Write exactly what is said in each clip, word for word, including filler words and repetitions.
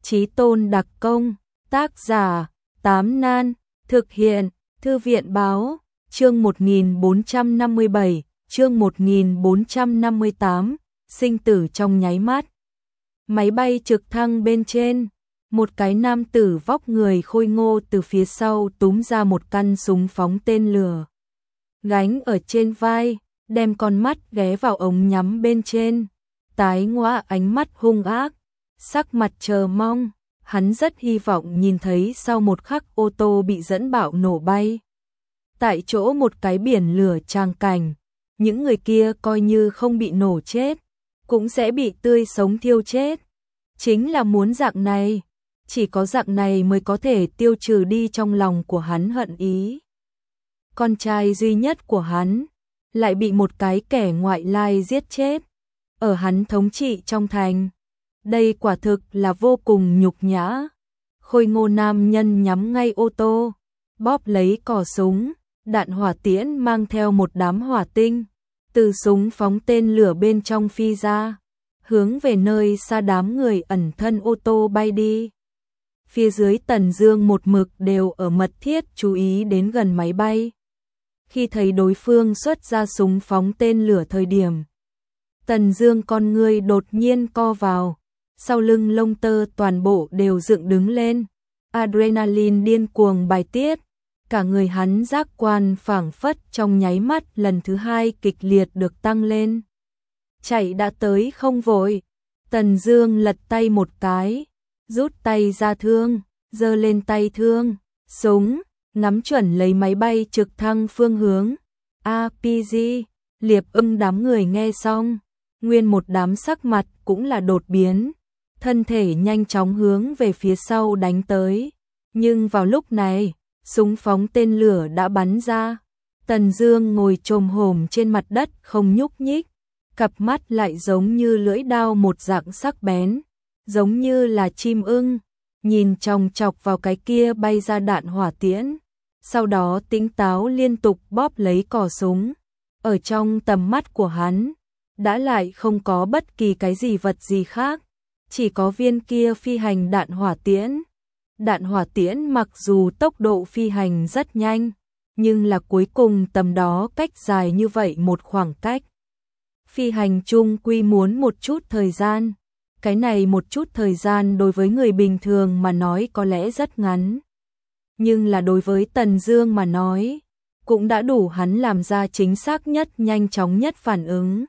Chí Tôn đặc công, tác giả, Tám Nan, thực hiện, Thư viện báo, chương một nghìn bốn trăm năm mươi bảy, chương một nghìn bốn trăm năm mươi tám, sinh tử trong nháy mắt. Máy bay trực thăng bên trên, một cái nam tử vóc người khôi ngô từ phía sau túm ra một căn súng phóng tên lửa. Gánh ở trên vai, đem con mắt ghé vào ống nhắm bên trên, tái ngoã ánh mắt hung ác, sắc mặt chờ mong, hắn rất hy vọng nhìn thấy sau một khắc ô tô bị dẫn bạo nổ bay. Tại chỗ một cái biển lửa tràng cảnh, những người kia coi như không bị nổ chết, cũng sẽ bị tươi sống thiêu chết. Chính là muốn dạng này, chỉ có dạng này mới có thể tiêu trừ đi trong lòng của hắn hận ý. Con trai duy nhất của hắn lại bị một cái kẻ ngoại lai giết chết, ở hắn thống trị trong thành. Đây quả thực là vô cùng nhục nhã. Khôi ngô nam nhân nhắm ngay ô tô, bóp lấy cò súng, đạn hỏa tiễn mang theo một đám hỏa tinh, từ súng phóng tên lửa bên trong phi ra, hướng về nơi xa đám người ẩn thân ô tô bay đi. Phía dưới Tần Dương một mực đều ở mật thiết chú ý đến gần máy bay. Khi thấy đối phương xuất ra súng phóng tên lửa thời điểm, Tần Dương con ngươi đột nhiên co vào, sau lưng lông tơ toàn bộ đều dựng đứng lên, adrenaline điên cuồng bài tiết, cả người hắn giác quan phảng phất trong nháy mắt lần thứ hai kịch liệt được tăng lên. Chạy đã tới không vội, Tần Dương lật tay một cái, rút tay ra thương, giơ lên tay thương, súng, ngắm chuẩn lấy máy bay trực thăng phương hướng. a pê giê, Liệp Ưng đám người nghe xong, nguyên một đám sắc mặt cũng là đột biến, thân thể nhanh chóng hướng về phía sau đánh tới. Nhưng vào lúc này, súng phóng tên lửa đã bắn ra. Tần Dương ngồi chồm hổm trên mặt đất không nhúc nhích, cặp mắt lại giống như lưỡi dao một dạng sắc bén, giống như là chim ưng, nhìn chòng chọc vào cái kia bay ra đạn hỏa tiễn, sau đó tỉnh táo liên tục bóp lấy cò súng. Ở trong tầm mắt của hắn, đã lại không có bất kỳ cái gì vật gì khác, chỉ có viên kia phi hành đạn hỏa tiễn. Đạn hỏa tiễn mặc dù tốc độ phi hành rất nhanh, nhưng là cuối cùng tầm đó cách dài như vậy một khoảng cách. Phi hành chung quy muốn một chút thời gian, cái này một chút thời gian đối với người bình thường mà nói có lẽ rất ngắn. Nhưng là đối với Tần Dương mà nói, cũng đã đủ hắn làm ra chính xác nhất nhanh chóng nhất phản ứng.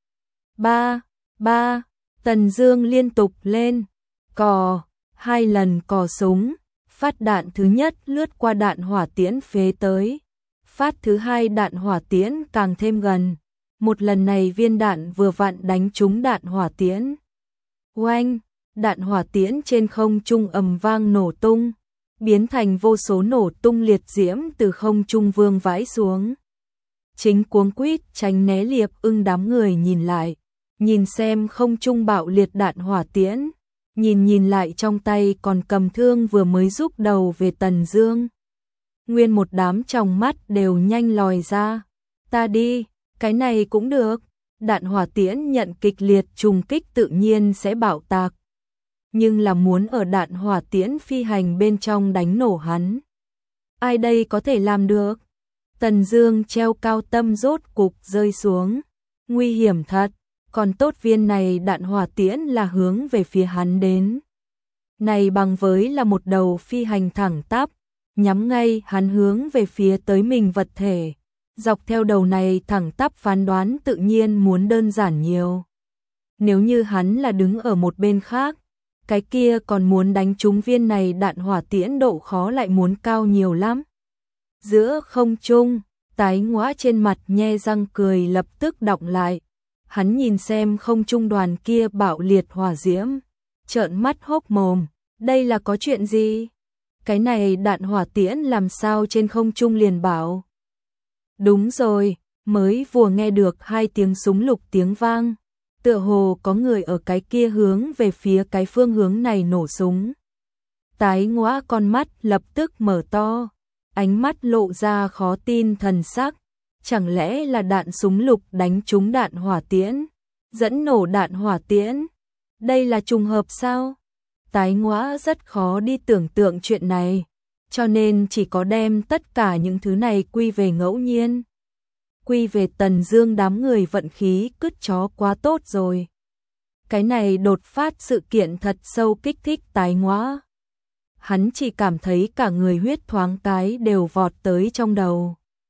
Ba, ba, Tần Dương liên tục lên, cò, hai lần cò súng, phát đạn thứ nhất lướt qua đạn hỏa tiễn phế tới, phát thứ hai đạn hỏa tiễn càng thêm gần, một lần này viên đạn vừa vặn đánh trúng đạn hỏa tiễn. Oanh, đạn hỏa tiễn trên không trung ầm vang nổ tung, biến thành vô số nổ tung liệt diễm từ không trung vương vãi xuống. Chính cuống quýt tránh né Liệp Ưng đám người nhìn lại, nhìn xem không trung bạo liệt đạn hỏa tiễn, nhìn nhìn lại trong tay còn cầm thương vừa mới rút đầu về Tần Dương. Nguyên một đám trong mắt đều nhanh lòi ra. Ta đi, cái này cũng được. Đạn hỏa tiễn nhận kịch liệt trùng kích tự nhiên sẽ bạo tạc. Nhưng là muốn ở đạn hỏa tiễn phi hành bên trong đánh nổ hắn, ai đây có thể làm được? Tần Dương treo cao tâm rốt cục rơi xuống. Nguy hiểm thật, còn tốt viên này đạn hỏa tiễn là hướng về phía hắn đến. Này bằng với là một đầu phi hành thẳng tắp, nhắm ngay hắn hướng về phía tới mình vật thể. Dọc theo đầu này thẳng tắp phán đoán tự nhiên muốn đơn giản nhiều. Nếu như hắn là đứng ở một bên khác, cái kia còn muốn đánh trúng viên này đạn hỏa tiễn độ khó lại muốn cao nhiều lắm. Giữa không trung, tái ngoã trên mặt nhe răng cười lập tức đọng lại. Hắn nhìn xem không trung đoàn kia bạo liệt hỏa diễm, trợn mắt hốc mồm, đây là có chuyện gì? Cái này đạn hỏa tiễn làm sao trên không trung liền bảo? Đúng rồi, mới vừa nghe được hai tiếng súng lục tiếng vang, tựa hồ có người ở cái kia hướng về phía cái phương hướng này nổ súng. Tái ngoã con mắt lập tức mở to, ánh mắt lộ ra khó tin thần sắc. Chẳng lẽ là đạn súng lục đánh trúng đạn hỏa tiễn, dẫn nổ đạn hỏa tiễn? Đây là trùng hợp sao? Tái Ngõa rất khó đi tưởng tượng chuyện này, cho nên chỉ có đem tất cả những thứ này quy về ngẫu nhiên. Quy về Tần Dương đám người vận khí cứt chó quá tốt rồi. Cái này đột phát sự kiện thật sâu kích thích Tái Ngõa. Hắn chỉ cảm thấy cả người huyết thoáng cái đều vọt tới trong đầu.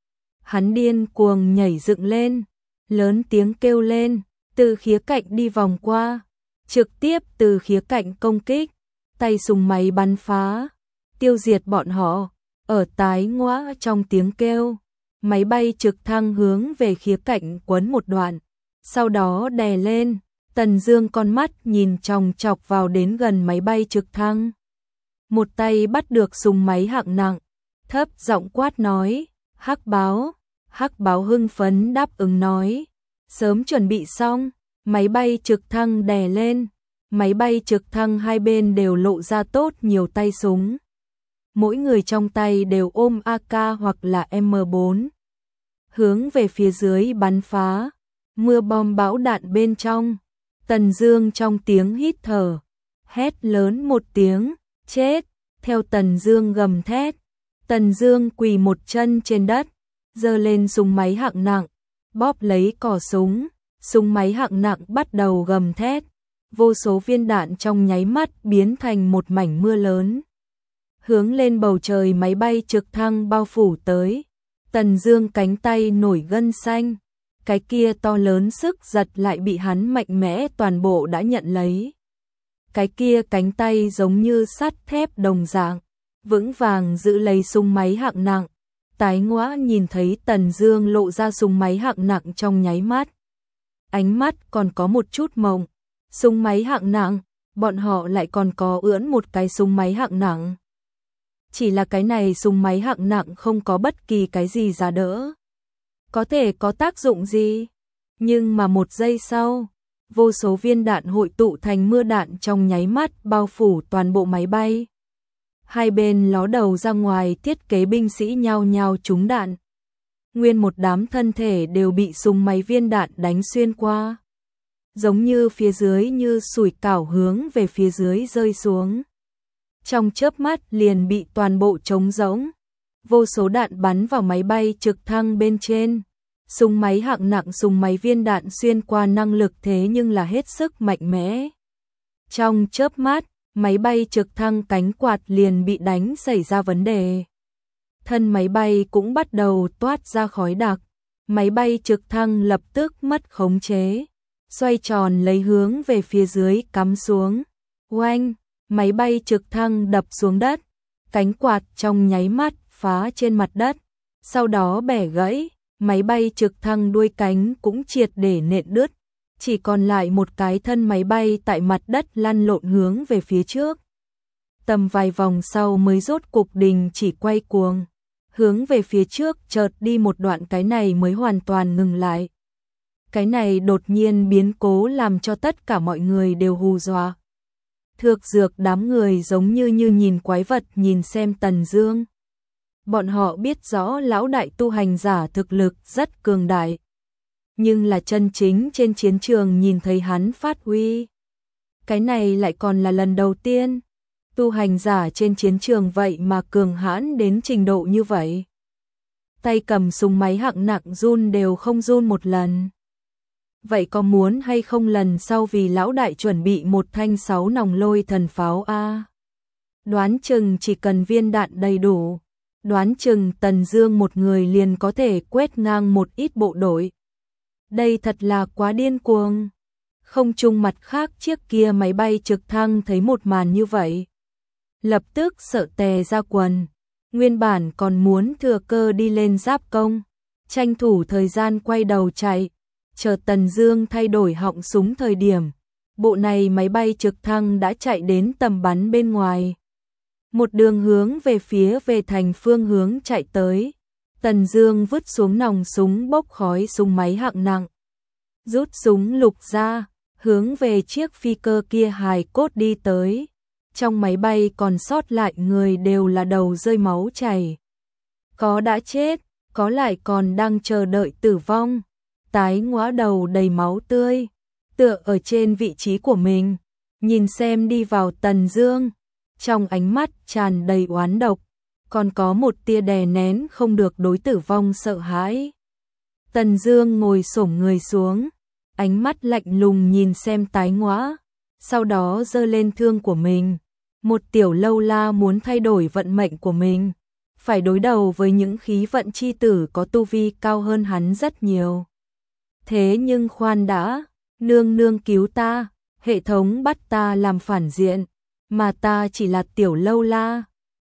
Hắn điên cuồng nhảy dựng lên, lớn tiếng kêu lên, từ khía cạnh đi vòng qua, trực tiếp từ khía cạnh công kích, tay súng máy bắn phá, tiêu diệt bọn họ. Ở Tái Ngõa trong tiếng kêu, máy bay trực thăng hướng về khía cạnh quấn một đoạn, sau đó đè lên. Tần Dương con mắt nhìn chòng chọc vào đến gần máy bay trực thăng. Một tay bắt được súng máy hạng nặng, thấp giọng quát nói, Hắc Báo. Hắc Báo hưng phấn đáp ứng nói, sớm chuẩn bị xong. Máy bay trực thăng đè lên, máy bay trực thăng hai bên đều lộ ra tốt nhiều tay súng. Mỗi người trong tay đều ôm a ca hoặc là M bốn. Hướng về phía dưới bắn phá, mưa bom bão đạn bên trong. Tần Dương trong tiếng hít thở, hét lớn một tiếng, chết. Theo Tần Dương gầm thét, Tần Dương quỳ một chân trên đất, giơ lên súng máy hạng nặng, bóp lấy cò súng, súng máy hạng nặng bắt đầu gầm thét, vô số viên đạn trong nháy mắt biến thành một mảnh mưa lớn, hướng lên bầu trời máy bay trực thăng bao phủ tới. Tần Dương cánh tay nổi gân xanh, cái kia to lớn sức giật lại bị hắn mạnh mẽ toàn bộ đã nhận lấy. Cái kia cánh tay giống như sắt thép đồng dạng, vững vàng giữ lấy súng máy hạng nặng. Tái Ngõa nhìn thấy Tần Dương lộ ra súng máy hạng nặng trong nháy mắt, ánh mắt còn có một chút mộng. Súng máy hạng nặng, bọn họ lại còn có ưỡn một cái súng máy hạng nặng. Chỉ là cái này súng máy hạng nặng không có bất kỳ cái gì giá đỡ, có thể có tác dụng gì. Nhưng mà một giây sau, vô số viên đạn hội tụ thành mưa đạn trong nháy mắt bao phủ toàn bộ máy bay. Hai bên ló đầu ra ngoài, thiết kế binh sĩ nhao nhao trúng đạn. Nguyên một đám thân thể đều bị súng máy viên đạn đánh xuyên qua, giống như phía dưới như sủi cảo hướng về phía dưới rơi xuống. Trong chớp mắt liền bị toàn bộ trống rỗng, vô số đạn bắn vào máy bay trực thăng bên trên. Súng máy hạng nặng, súng máy viên đạn xuyên qua năng lực thế nhưng là hết sức mạnh mẽ. Trong chớp mắt, máy bay trực thăng cánh quạt liền bị đánh xảy ra vấn đề. Thân máy bay cũng bắt đầu toát ra khói đặc. Máy bay trực thăng lập tức mất khống chế, xoay tròn lấy hướng về phía dưới cắm xuống. Oanh, máy bay trực thăng đập xuống đất, cánh quạt trong nháy mắt phá trên mặt đất, sau đó bẻ gãy. Máy bay trực thăng đuôi cánh cũng triệt để nện đứt, chỉ còn lại một cái thân máy bay tại mặt đất lăn lộn hướng về phía trước. Tầm vài vòng sau mới rốt cục đình chỉ quay cuồng, hướng về phía trước chợt đi một đoạn, cái này mới hoàn toàn ngừng lại. Cái này đột nhiên biến cố làm cho tất cả mọi người đều hù dọa. Thược Dược đám người giống như như nhìn quái vật nhìn xem Tần Dương. Bọn họ biết rõ lão đại tu hành giả thực lực rất cường đại, nhưng là chân chính trên chiến trường nhìn thấy hắn phát huy. Cái này lại còn là lần đầu tiên, tu hành giả trên chiến trường vậy mà cường hãn đến trình độ như vậy. Tay cầm súng máy hạng nặng run đều không run một lần. Vậy có muốn hay không lần sau vì lão đại chuẩn bị một thanh sáu nòng lôi thần pháo a? Đoán chừng chỉ cần viên đạn đầy đủ, đoán chừng Tần Dương một người liền có thể quét ngang một ít bộ đội. Đây thật là quá điên cuồng. Không chung mặt khác chiếc kia máy bay trực thăng thấy một màn như vậy, lập tức sợ tè ra quần. Nguyên bản còn muốn thừa cơ đi lên giáp công, tranh thủ thời gian quay đầu chạy, chờ Tần Dương thay đổi họng súng thời điểm, bộ này máy bay trực thăng đã chạy đến tầm bắn bên ngoài. Một đường hướng về phía về thành phương hướng chạy tới. Tần Dương vứt xuống nòng súng bốc khói súng máy hạng nặng, rút súng lục ra, hướng về chiếc phi cơ kia hài cốt đi tới. Trong máy bay còn sót lại người đều là đầu rơi máu chảy, có đã chết, có lại còn đang chờ đợi tử vong. Tái Ngõa đầu đầy máu tươi, tựa ở trên vị trí của mình, nhìn xem đi vào Tần Dương, trong ánh mắt tràn đầy oán độc, còn có một tia đè nén không được đối tử vong sợ hãi. Tần Dương ngồi xổm người xuống, ánh mắt lạnh lùng nhìn xem Tái Ngõa, sau đó giơ lên thương của mình. Một tiểu lâu la muốn thay đổi vận mệnh của mình, phải đối đầu với những khí vận chi tử có tu vi cao hơn hắn rất nhiều. Thế nhưng khoan đã, nương nương cứu ta, hệ thống bắt ta làm phản diện, mà ta chỉ là tiểu lâu la,